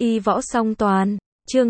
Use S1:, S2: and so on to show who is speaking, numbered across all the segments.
S1: Y võ song toàn, chương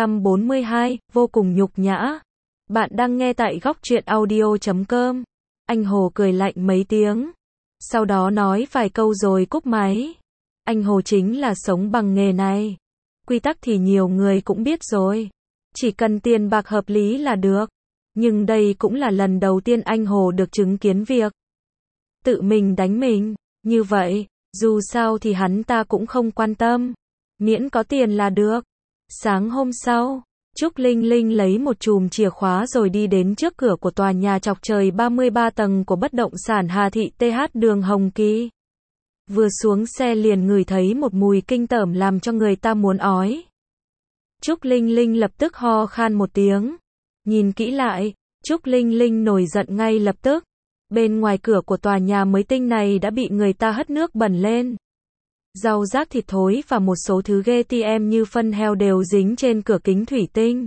S1: 242, vô cùng nhục nhã. Bạn đang nghe tại góc truyện audio.com. Anh Hồ cười lạnh mấy tiếng, sau đó nói vài câu rồi cúp máy. Anh Hồ chính là sống bằng nghề này. Quy tắc thì nhiều người cũng biết rồi. Chỉ cần tiền bạc hợp lý là được. Nhưng đây cũng là lần đầu tiên anh Hồ được chứng kiến việc tự mình đánh mình. Như vậy, dù sao thì hắn ta cũng không quan tâm. Miễn có tiền là được. Sáng hôm sau, Trúc Linh Linh lấy một chùm chìa khóa rồi đi đến trước cửa của tòa nhà chọc trời 33 tầng của bất động sản Hà Thị TH đường Hồng Kỳ. Vừa xuống xe liền ngửi thấy một mùi kinh tởm làm cho người ta muốn ói. Trúc Linh Linh lập tức ho khan một tiếng. Nhìn kỹ lại, Trúc Linh Linh nổi giận ngay lập tức. Bên ngoài cửa của tòa nhà mới tinh này đã bị người ta hất nước bẩn lên. Rau rác thịt thối và một số thứ ghê tởm như phân heo đều dính trên cửa kính thủy tinh.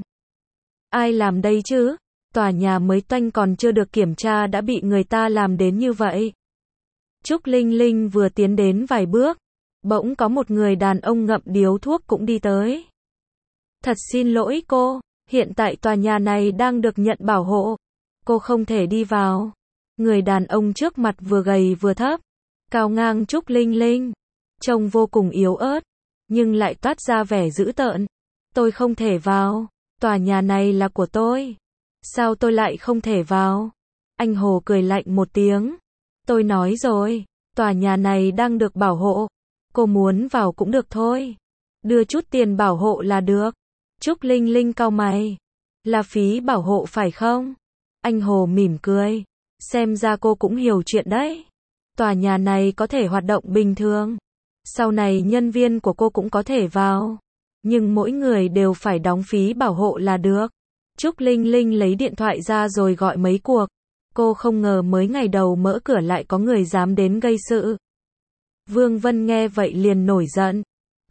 S1: Ai làm đây chứ? Tòa nhà mới toanh còn chưa được kiểm tra đã bị người ta làm đến như vậy. Trúc Linh Linh vừa tiến đến vài bước, bỗng có một người đàn ông ngậm điếu thuốc cũng đi tới. Thật xin lỗi cô, hiện tại tòa nhà này đang được nhận bảo hộ. Cô không thể đi vào. Người đàn ông trước mặt vừa gầy vừa thấp, cao ngang Trúc Linh Linh. Trông vô cùng yếu ớt, nhưng lại toát ra vẻ dữ tợn. Tôi không thể vào, tòa nhà này là của tôi. Sao tôi lại không thể vào? Anh Hồ cười lạnh một tiếng. Tôi nói rồi, tòa nhà này đang được bảo hộ. Cô muốn vào cũng được thôi. Đưa chút tiền bảo hộ là được. Trúc Linh Linh cau mày. Là phí bảo hộ phải không? Anh Hồ mỉm cười. Xem ra cô cũng hiểu chuyện đấy. Tòa nhà này có thể hoạt động bình thường. Sau này nhân viên của cô cũng có thể vào. Nhưng mỗi người đều phải đóng phí bảo hộ là được. Trúc Linh Linh lấy điện thoại ra rồi gọi mấy cuộc. Cô không ngờ mới ngày đầu mở cửa lại có người dám đến gây sự. Vương Vân nghe vậy liền nổi giận.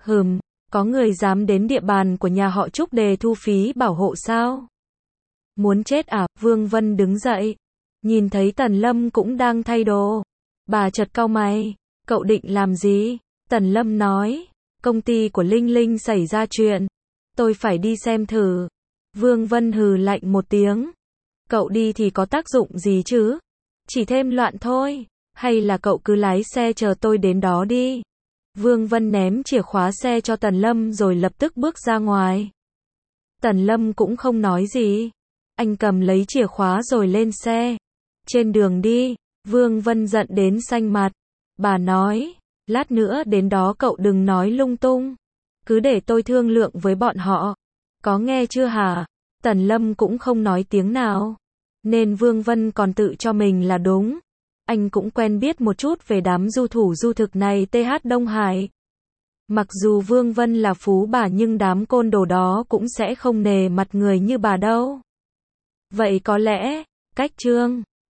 S1: Có người dám đến địa bàn của nhà họ Trúc để thu phí bảo hộ sao? Muốn chết à? Vương Vân đứng dậy. Nhìn thấy Tần Lâm cũng đang thay đồ. Bà chợt cau mày. Cậu định làm gì? Tần Lâm nói. Công ty của Linh Linh xảy ra chuyện. Tôi phải đi xem thử. Vương Vân hừ lạnh một tiếng. Cậu đi thì có tác dụng gì chứ? Chỉ thêm loạn thôi. Hay là cậu cứ lái xe chờ tôi đến đó đi. Vương Vân ném chìa khóa xe cho Tần Lâm rồi lập tức bước ra ngoài. Tần Lâm cũng không nói gì. Anh cầm lấy chìa khóa rồi lên xe. Trên đường đi, Vương Vân giận đến xanh mặt. Bà nói, lát nữa đến đó cậu đừng nói lung tung. Cứ để tôi thương lượng với bọn họ. Có nghe chưa hả? Tần Lâm cũng không nói tiếng nào. Nên Vương Vân còn tự cho mình là đúng. Anh cũng quen biết một chút về đám du thủ du thực này TH Đông Hải. Mặc dù Vương Vân là phú bà nhưng đám côn đồ đó cũng sẽ không nề mặt người như bà đâu. Vậy có lẽ, cách Trương